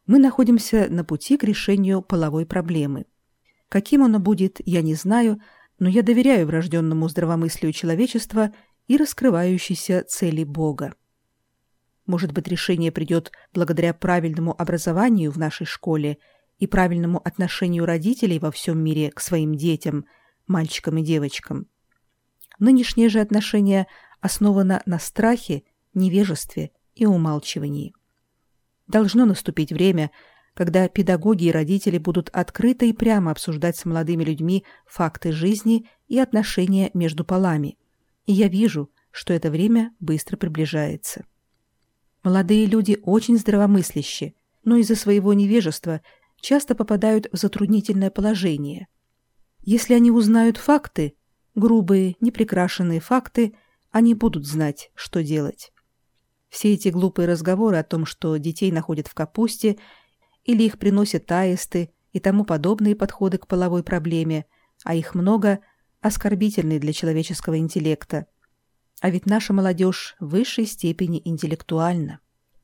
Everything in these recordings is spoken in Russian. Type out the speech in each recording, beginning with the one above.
Мы находимся на пути к решению половой проблемы. Каким оно будет, я не знаю, но я доверяю врожденному здравомыслию человечества и раскрывающейся цели Бога. Может быть, решение придет благодаря правильному образованию в нашей школе и правильному отношению родителей во всем мире к своим детям, мальчикам и девочкам. Нынешнее же отношение основано на страхе, невежестве и умалчивании. Должно наступить время, когда педагоги и родители будут открыто и прямо обсуждать с молодыми людьми факты жизни и отношения между полами. И я вижу, что это время быстро приближается. Молодые люди очень здравомыслящи, но из-за своего невежества часто попадают в затруднительное положение. Если они узнают факты, грубые, неприкрашенные факты, они будут знать, что делать. Все эти глупые разговоры о том, что детей находят в капусте или их приносят аисты и тому подобные подходы к половой проблеме, а их много, оскорбительные для человеческого интеллекта. А ведь наша молодежь в высшей степени интеллектуальна.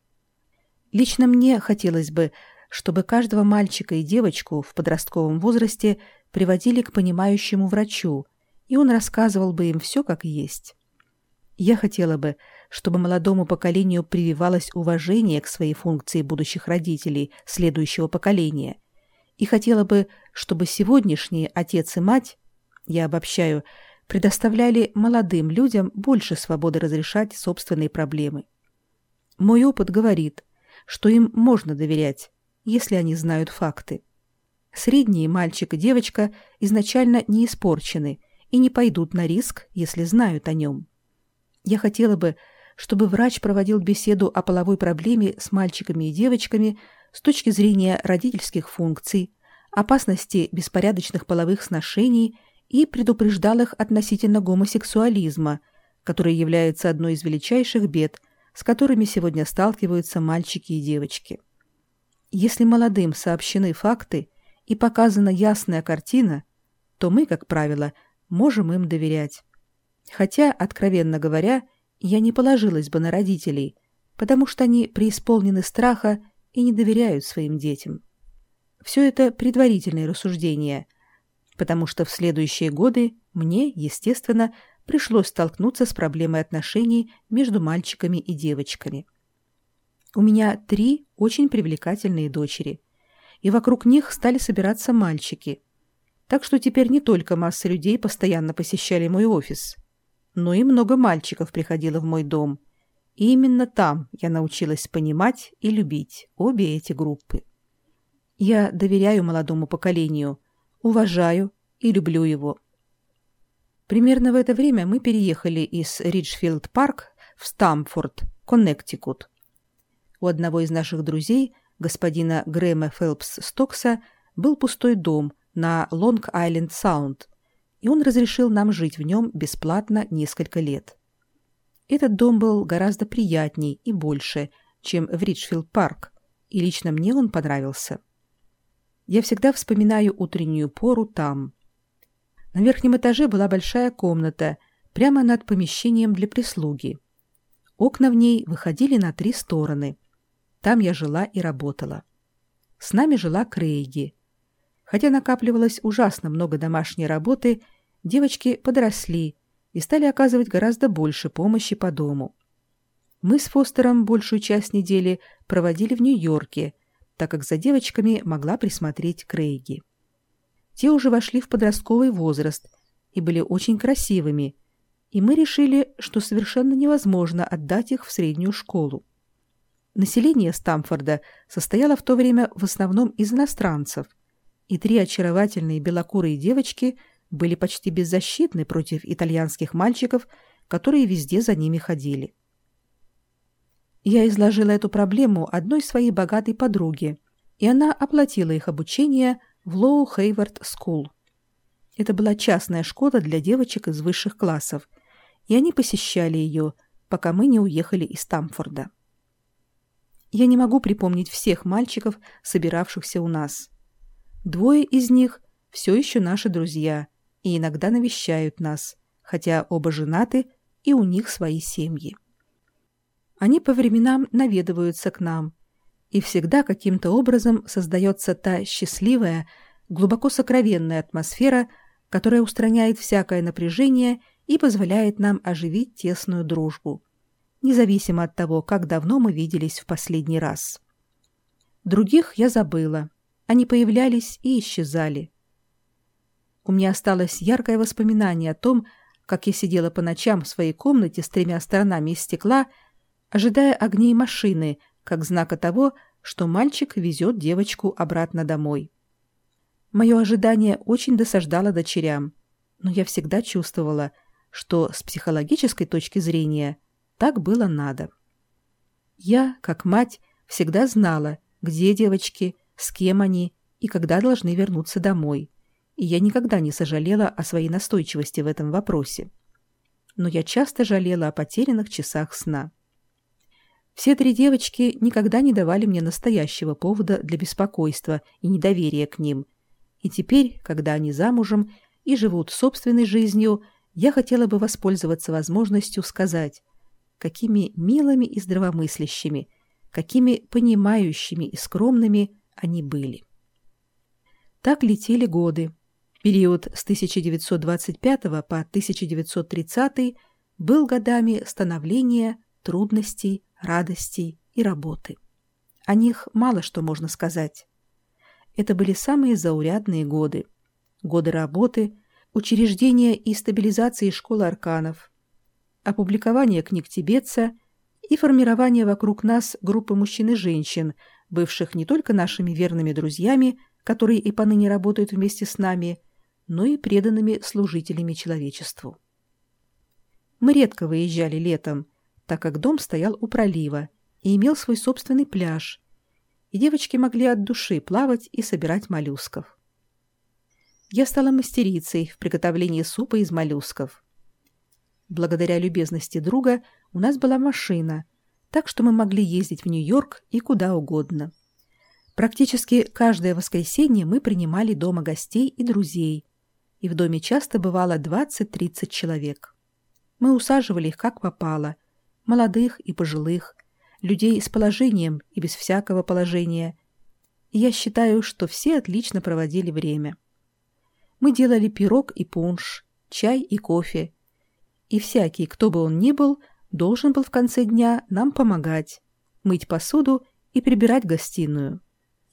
Лично мне хотелось бы, чтобы каждого мальчика и девочку в подростковом возрасте приводили к понимающему врачу, и он рассказывал бы им все как есть. Я хотела бы, чтобы молодому поколению прививалось уважение к своей функции будущих родителей следующего поколения, и хотела бы, чтобы сегодняшние отец и мать, я обобщаю, предоставляли молодым людям больше свободы разрешать собственные проблемы. Мой опыт говорит, что им можно доверять, если они знают факты. Средние мальчик и девочка изначально не испорчены и не пойдут на риск, если знают о нем. Я хотела бы, чтобы врач проводил беседу о половой проблеме с мальчиками и девочками с точки зрения родительских функций, опасности беспорядочных половых сношений и предупреждал их относительно гомосексуализма, который является одной из величайших бед, с которыми сегодня сталкиваются мальчики и девочки. Если молодым сообщены факты и показана ясная картина, то мы, как правило, можем им доверять. Хотя, откровенно говоря, я не положилась бы на родителей, потому что они преисполнены страха и не доверяют своим детям. Все это предварительные рассуждения, потому что в следующие годы мне, естественно, пришлось столкнуться с проблемой отношений между мальчиками и девочками. У меня 3 очень привлекательные дочери, и вокруг них стали собираться мальчики. Так что теперь не только масса людей постоянно посещали мой офис, но и много мальчиков приходило в мой дом. И именно там я научилась понимать и любить обе эти группы. Я доверяю молодому поколению, уважаю и люблю его. Примерно в это время мы переехали из Риджфилд-парк в Стамфорд, Коннектикут. У одного из наших друзей, господина Грэма Фелпс-Стокса, был пустой дом на Лонг-Айленд-Саунд, и он разрешил нам жить в нем бесплатно несколько лет. Этот дом был гораздо приятней и больше, чем в Риджфилд-парк, и лично мне он понравился. Я всегда вспоминаю утреннюю пору там. На верхнем этаже была большая комната, прямо над помещением для прислуги. Окна в ней выходили на 3 стороны. Там я жила и работала. С нами жила Крейги. Хотя накапливалось ужасно много домашней работы, девочки подросли и стали оказывать гораздо больше помощи по дому. Мы с Фостером большую часть недели проводили в Нью-Йорке, так как за девочками могла присмотреть Крейги. Те уже вошли в подростковый возраст и были очень красивыми, и мы решили, что совершенно невозможно отдать их в среднюю школу. Население Стамфорда состояло в то время в основном из иностранцев, и 3 очаровательные белокурые девочки были почти беззащитны против итальянских мальчиков, которые везде за ними ходили. Я изложила эту проблему одной своей богатой подруге, и она оплатила их обучение в Лоу-Хейвард Скул. Это была частная школа для девочек из высших классов, и они посещали ее, пока мы не уехали из Стамфорда. Я не могу припомнить всех мальчиков, собиравшихся у нас. 2 из них все еще наши друзья и иногда навещают нас, хотя оба женаты и у них свои семьи. Они по временам наведываются к нам, И всегда каким-то образом создается та счастливая, глубоко сокровенная атмосфера, которая устраняет всякое напряжение и позволяет нам оживить тесную дружбу, независимо от того, как давно мы виделись в последний раз. Других я забыла. Они появлялись и исчезали. У меня осталось яркое воспоминание о том, как я сидела по ночам в своей комнате с 3 сторонами из стекла, ожидая огней машины, как знака того, что мальчик везет девочку обратно домой. Мое ожидание очень досаждало дочерям, но я всегда чувствовала, что с психологической точки зрения так было надо. Я, как мать, всегда знала, где девочки, с кем они и когда должны вернуться домой, и я никогда не сожалела о своей настойчивости в этом вопросе. Но я часто жалела о потерянных часах сна. Все 3 девочки никогда не давали мне настоящего повода для беспокойства и недоверия к ним, и теперь, когда они замужем и живут собственной жизнью, я хотела бы воспользоваться возможностью сказать, какими милыми и здравомыслящими, какими понимающими и скромными они были. Так летели годы. Период с 1925 по 1930 был годами становления, трудностей, радостей и работы. О них мало что можно сказать. Это были самые заурядные годы. Годы работы, учреждения и стабилизации школы арканов, опубликование книг Тибетца и формирование вокруг нас группы мужчин и женщин, бывших не только нашими верными друзьями, которые и поныне работают вместе с нами, но и преданными служителями человечеству. Мы редко выезжали летом, так как дом стоял у пролива и имел свой собственный пляж, и девочки могли от души плавать и собирать моллюсков. Я стала мастерицей в приготовлении супа из моллюсков. Благодаря любезности друга у нас была машина, так что мы могли ездить в Нью-Йорк и куда угодно. Практически каждое воскресенье мы принимали дома гостей и друзей, и в доме часто бывало 20-30 человек. Мы усаживали их как попало, молодых и пожилых, людей с положением и без всякого положения. И я считаю, что все отлично проводили время. Мы делали пирог и пунш, чай и кофе, и всякий, кто бы он ни был, должен был в конце дня нам помогать, мыть посуду и прибирать гостиную.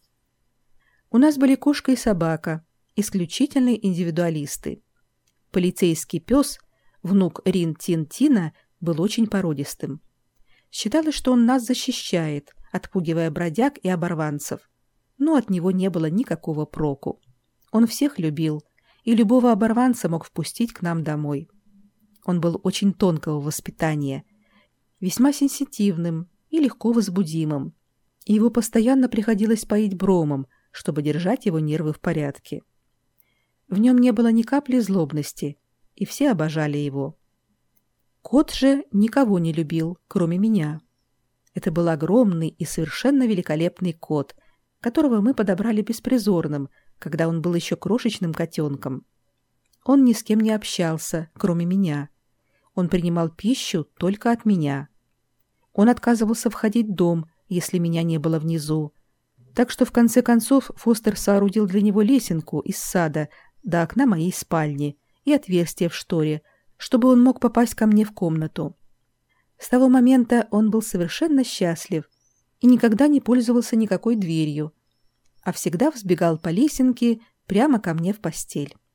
У нас были кошка и собака, исключительные индивидуалисты. Полицейский пес, внук Рин-Тин-Тина, был очень породистым. Считалось, что он нас защищает, отпугивая бродяг и оборванцев, но от него не было никакого проку. Он всех любил, и любого оборванца мог впустить к нам домой. Он был очень тонкого воспитания, весьма сенситивным и легко возбудимым, и его постоянно приходилось поить бромом, чтобы держать его нервы в порядке. В нем не было ни капли злобности, и все обожали его. Кот же никого не любил, кроме меня. Это был огромный и совершенно великолепный кот, которого мы подобрали беспризорным, когда он был еще крошечным котенком. Он ни с кем не общался, кроме меня. Он принимал пищу только от меня. Он отказывался входить в дом, если меня не было внизу. Так что в конце концов Фостер соорудил для него лесенку из сада до окна моей спальни и отверстие в шторе, чтобы он мог попасть ко мне в комнату. С того момента он был совершенно счастлив и никогда не пользовался никакой дверью, а всегда взбегал по лесенке прямо ко мне в постель.